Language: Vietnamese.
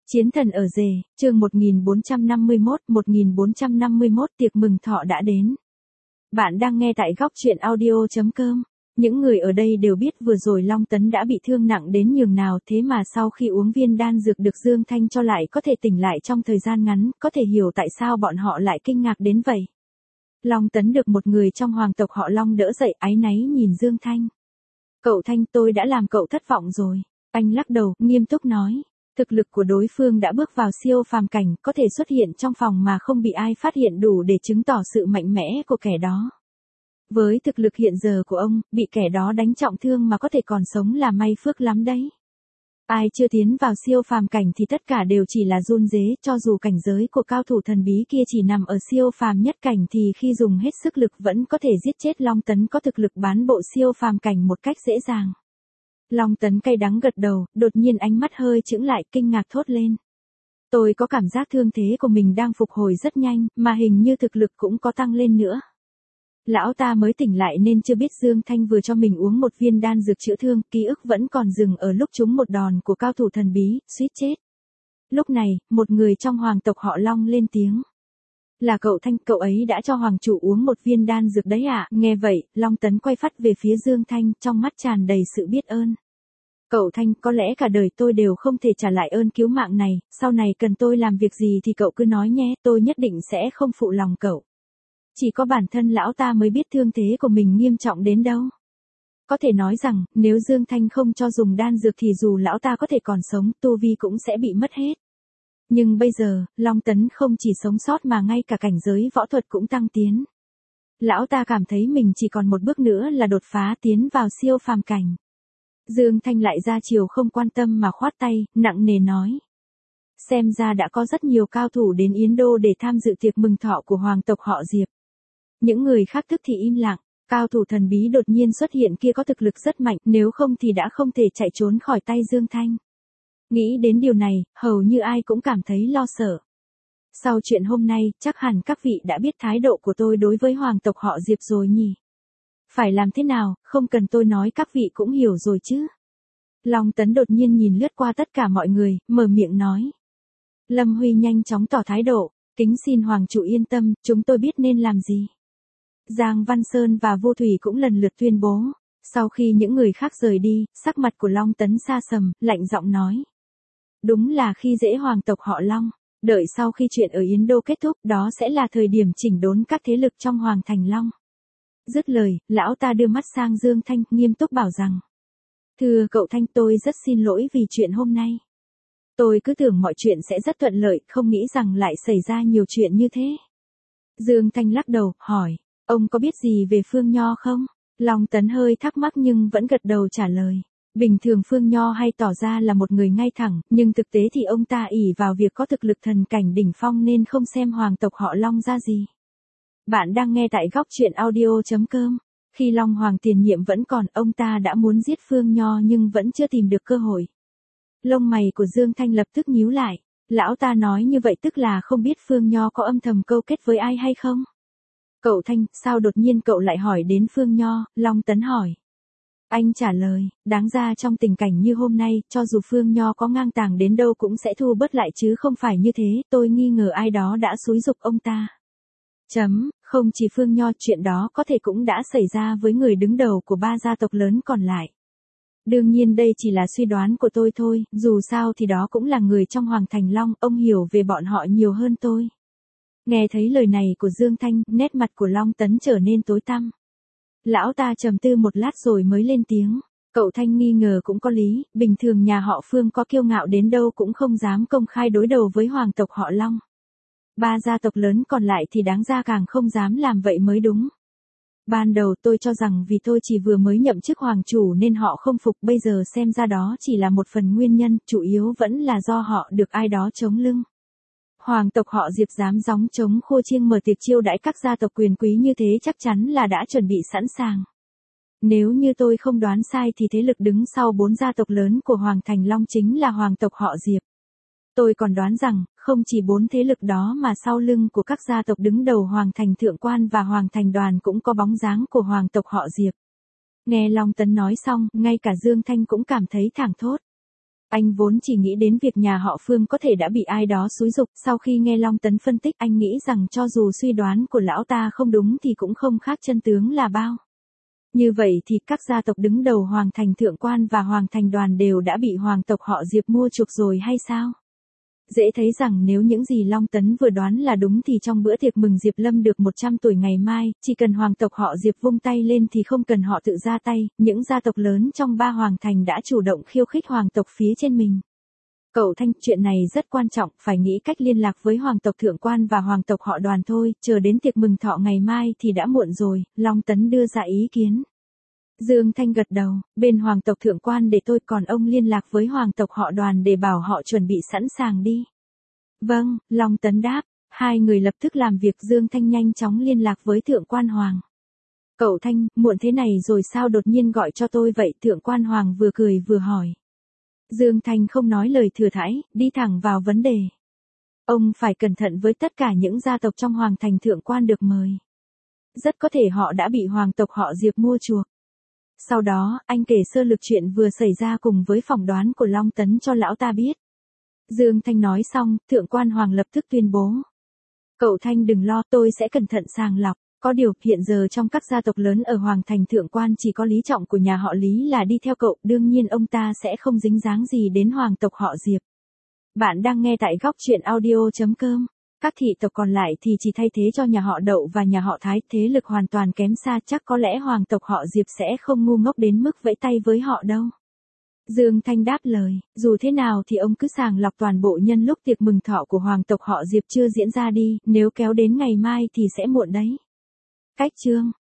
Chiến thần ở rể, chương 1451 tiệc mừng thọ đã đến. Bạn đang nghe tại góc truyện audio.com. Những người ở đây đều biết vừa rồi Long Tấn đã bị thương nặng đến nhường nào, thế mà sau khi uống viên đan dược được Dương Thanh cho lại có thể tỉnh lại trong thời gian ngắn, có thể hiểu tại sao bọn họ lại kinh ngạc đến vậy. Long Tấn được một người trong hoàng tộc họ Long đỡ dậy, áy náy nhìn Dương Thanh. Cậu Thanh, tôi đã làm cậu thất vọng rồi. Anh lắc đầu, nghiêm túc nói. Thực lực của đối phương đã bước vào siêu phàm cảnh, có thể xuất hiện trong phòng mà không bị ai phát hiện đủ để chứng tỏ sự mạnh mẽ của kẻ đó. Với thực lực hiện giờ của ông, bị kẻ đó đánh trọng thương mà có thể còn sống là may phước lắm đấy. Ai chưa tiến vào siêu phàm cảnh thì tất cả đều chỉ là run rế, cho dù cảnh giới của cao thủ thần bí kia chỉ nằm ở siêu phàm nhất cảnh thì khi dùng hết sức lực vẫn có thể giết chết Long Tấn có thực lực bán bộ siêu phàm cảnh một cách dễ dàng. Long Tấn cay đắng gật đầu, đột nhiên ánh mắt hơi chững lại, kinh ngạc thốt lên. Tôi có cảm giác thương thế của mình đang phục hồi rất nhanh, mà hình như thực lực cũng có tăng lên nữa. Lão ta mới tỉnh lại nên chưa biết Dương Thanh vừa cho mình uống một viên đan dược chữa thương, ký ức vẫn còn dừng ở lúc trúng một đòn của cao thủ thần bí, suýt chết. Lúc này, một người trong hoàng tộc họ Long lên tiếng. Là cậu Thanh, cậu ấy đã cho hoàng chủ uống một viên đan dược đấy ạ. Nghe vậy, Long Tấn quay phắt về phía Dương Thanh, trong mắt tràn đầy sự biết ơn. Cậu Thanh, có lẽ cả đời tôi đều không thể trả lại ơn cứu mạng này, sau này cần tôi làm việc gì thì cậu cứ nói nhé, tôi nhất định sẽ không phụ lòng cậu. Chỉ có bản thân lão ta mới biết thương thế của mình nghiêm trọng đến đâu. Có thể nói rằng, nếu Dương Thanh không cho dùng đan dược thì dù lão ta có thể còn sống, tu vi cũng sẽ bị mất hết. Nhưng bây giờ, Long Tấn không chỉ sống sót mà ngay cả cảnh giới võ thuật cũng tăng tiến. Lão ta cảm thấy mình chỉ còn một bước nữa là đột phá tiến vào siêu phàm cảnh. Dương Thanh lại ra chiều không quan tâm mà khoát tay, nặng nề nói. Xem ra đã có rất nhiều cao thủ đến Yến Đô để tham dự tiệc mừng thọ của hoàng tộc họ Diệp. Những người khác tức thì im lặng, cao thủ thần bí đột nhiên xuất hiện kia có thực lực rất mạnh, nếu không thì đã không thể chạy trốn khỏi tay Dương Thanh. Nghĩ đến điều này, hầu như ai cũng cảm thấy lo sợ. Sau chuyện hôm nay, chắc hẳn các vị đã biết thái độ của tôi đối với hoàng tộc họ Diệp rồi nhỉ? Phải làm thế nào, không cần tôi nói các vị cũng hiểu rồi chứ? Long Tấn đột nhiên nhìn lướt qua tất cả mọi người, mở miệng nói. Lâm Huy nhanh chóng tỏ thái độ, kính xin hoàng chủ yên tâm, chúng tôi biết nên làm gì. Giang Văn Sơn và Vô Thủy cũng lần lượt tuyên bố. Sau khi những người khác rời đi, sắc mặt của Long Tấn sa sầm, lạnh giọng nói. Đúng là khi dễ hoàng tộc họ Long, đợi sau khi chuyện ở Yến Đô kết thúc, đó sẽ là thời điểm chỉnh đốn các thế lực trong Hoàng Thành Long. Dứt lời, lão ta đưa mắt sang Dương Thanh, nghiêm túc bảo rằng. Thưa cậu Thanh, tôi rất xin lỗi vì chuyện hôm nay. Tôi cứ tưởng mọi chuyện sẽ rất thuận lợi, không nghĩ rằng lại xảy ra nhiều chuyện như thế. Dương Thanh lắc đầu, hỏi, ông có biết gì về Phương Nho không? Long Tấn hơi thắc mắc nhưng vẫn gật đầu trả lời. Bình thường Phương Nho hay tỏ ra là một người ngay thẳng, nhưng thực tế thì ông ta ỷ vào việc có thực lực thần cảnh đỉnh phong nên không xem hoàng tộc họ Long ra gì. Bạn đang nghe tại góc truyện audio.com. Khi Long Hoàng tiền nhiệm vẫn còn, ông ta đã muốn giết Phương Nho nhưng vẫn chưa tìm được cơ hội. Lông mày của Dương Thanh lập tức nhíu lại. Lão ta nói như vậy tức là không biết Phương Nho có âm thầm câu kết với ai hay không? Cậu Thanh, sao đột nhiên cậu lại hỏi đến Phương Nho? Long Tấn hỏi. Anh trả lời, đáng ra trong tình cảnh như hôm nay, cho dù Phương Nho có ngang tàng đến đâu cũng sẽ thu bớt lại chứ không phải như thế, tôi nghi ngờ ai đó đã xúi giục ông ta. Không chỉ Phương Nho, chuyện đó có thể cũng đã xảy ra với người đứng đầu của ba gia tộc lớn còn lại. Đương nhiên đây chỉ là suy đoán của tôi thôi, dù sao thì đó cũng là người trong Hoàng Thành Long, ông hiểu về bọn họ nhiều hơn tôi. Nghe thấy lời này của Dương Thanh, nét mặt của Long Tấn trở nên tối tăm. Lão ta trầm tư một lát rồi mới lên tiếng. Cậu Thanh nghi ngờ cũng có lý, bình thường nhà họ Phương có kiêu ngạo đến đâu cũng không dám công khai đối đầu với hoàng tộc họ Long. Ba gia tộc lớn còn lại thì đáng ra càng không dám làm vậy mới đúng. Ban đầu tôi cho rằng vì tôi chỉ vừa mới nhậm chức hoàng chủ nên họ không phục, bây giờ xem ra đó chỉ là một phần nguyên nhân, chủ yếu vẫn là do họ được ai đó chống lưng. Hoàng tộc họ Diệp dám gióng trống khua chiêng mở tiệc chiêu đãi các gia tộc quyền quý như thế chắc chắn là đã chuẩn bị sẵn sàng. Nếu như tôi không đoán sai thì thế lực đứng sau 4 gia tộc lớn của Hoàng Thành Long chính là hoàng tộc họ Diệp. Tôi còn đoán rằng, không chỉ 4 thế lực đó mà sau lưng của các gia tộc đứng đầu Hoàng Thành Thượng Quan và Hoàng Thành Đoàn cũng có bóng dáng của hoàng tộc họ Diệp. Nghe Long Tấn nói xong, ngay cả Dương Thanh cũng cảm thấy thảng thốt. Anh vốn chỉ nghĩ đến việc nhà họ Phương có thể đã bị ai đó xúi giục, sau khi nghe Long Tấn phân tích anh nghĩ rằng cho dù suy đoán của lão ta không đúng thì cũng không khác chân tướng là bao. Như vậy thì các gia tộc đứng đầu Hoàng Thành Thượng Quan và Hoàng Thành Đoàn đều đã bị hoàng tộc họ Diệp mua chuộc rồi hay sao? Dễ thấy rằng nếu những gì Long Tấn vừa đoán là đúng thì trong bữa tiệc mừng Diệp Lâm được 100 tuổi ngày mai, chỉ cần hoàng tộc họ Diệp vung tay lên thì không cần họ tự ra tay, những gia tộc lớn trong 3 hoàng thành đã chủ động khiêu khích hoàng tộc phía trên mình. Cậu Thanh, chuyện này rất quan trọng, phải nghĩ cách liên lạc với hoàng tộc Thượng Quan và hoàng tộc họ Đoàn thôi, chờ đến tiệc mừng thọ ngày mai thì đã muộn rồi, Long Tấn đưa ra ý kiến. Dương Thanh gật đầu, bên hoàng tộc Thượng Quan để tôi, còn ông liên lạc với hoàng tộc họ Đoàn để bảo họ chuẩn bị sẵn sàng đi. Vâng, Long Tấn đáp, hai người lập tức làm việc. Dương Thanh nhanh chóng liên lạc với Thượng Quan Hoàng. Cậu Thanh, muộn thế này rồi sao đột nhiên gọi cho tôi vậy? Thượng Quan Hoàng vừa cười vừa hỏi. Dương Thanh không nói lời thừa thãi, đi thẳng vào vấn đề. Ông phải cẩn thận với tất cả những gia tộc trong Hoàng Thành Thượng Quan được mời. Rất có thể họ đã bị hoàng tộc họ Diệp mua chuộc. Sau đó, anh kể sơ lược chuyện vừa xảy ra cùng với phỏng đoán của Long Tấn cho lão ta biết. Dương Thanh nói xong, Thượng Quan Hoàng lập tức tuyên bố. Cậu Thanh đừng lo, tôi sẽ cẩn thận sàng lọc. Có điều, hiện giờ trong các gia tộc lớn ở Hoàng Thành Thượng Quan chỉ có Lý Trọng của nhà họ Lý là đi theo cậu, đương nhiên ông ta sẽ không dính dáng gì đến hoàng tộc họ Diệp. Bạn đang nghe tại góc truyện audio.com. Các thị tộc còn lại thì chỉ thay thế cho nhà họ Đậu và nhà họ Thái, thế lực hoàn toàn kém xa, chắc có lẽ hoàng tộc họ Diệp sẽ không ngu ngốc đến mức vẫy tay với họ đâu. Dương Thanh đáp lời, dù thế nào thì ông cứ sàng lọc toàn bộ nhân lúc tiệc mừng thọ của hoàng tộc họ Diệp chưa diễn ra đi, nếu kéo đến ngày mai thì sẽ muộn đấy. Cách chương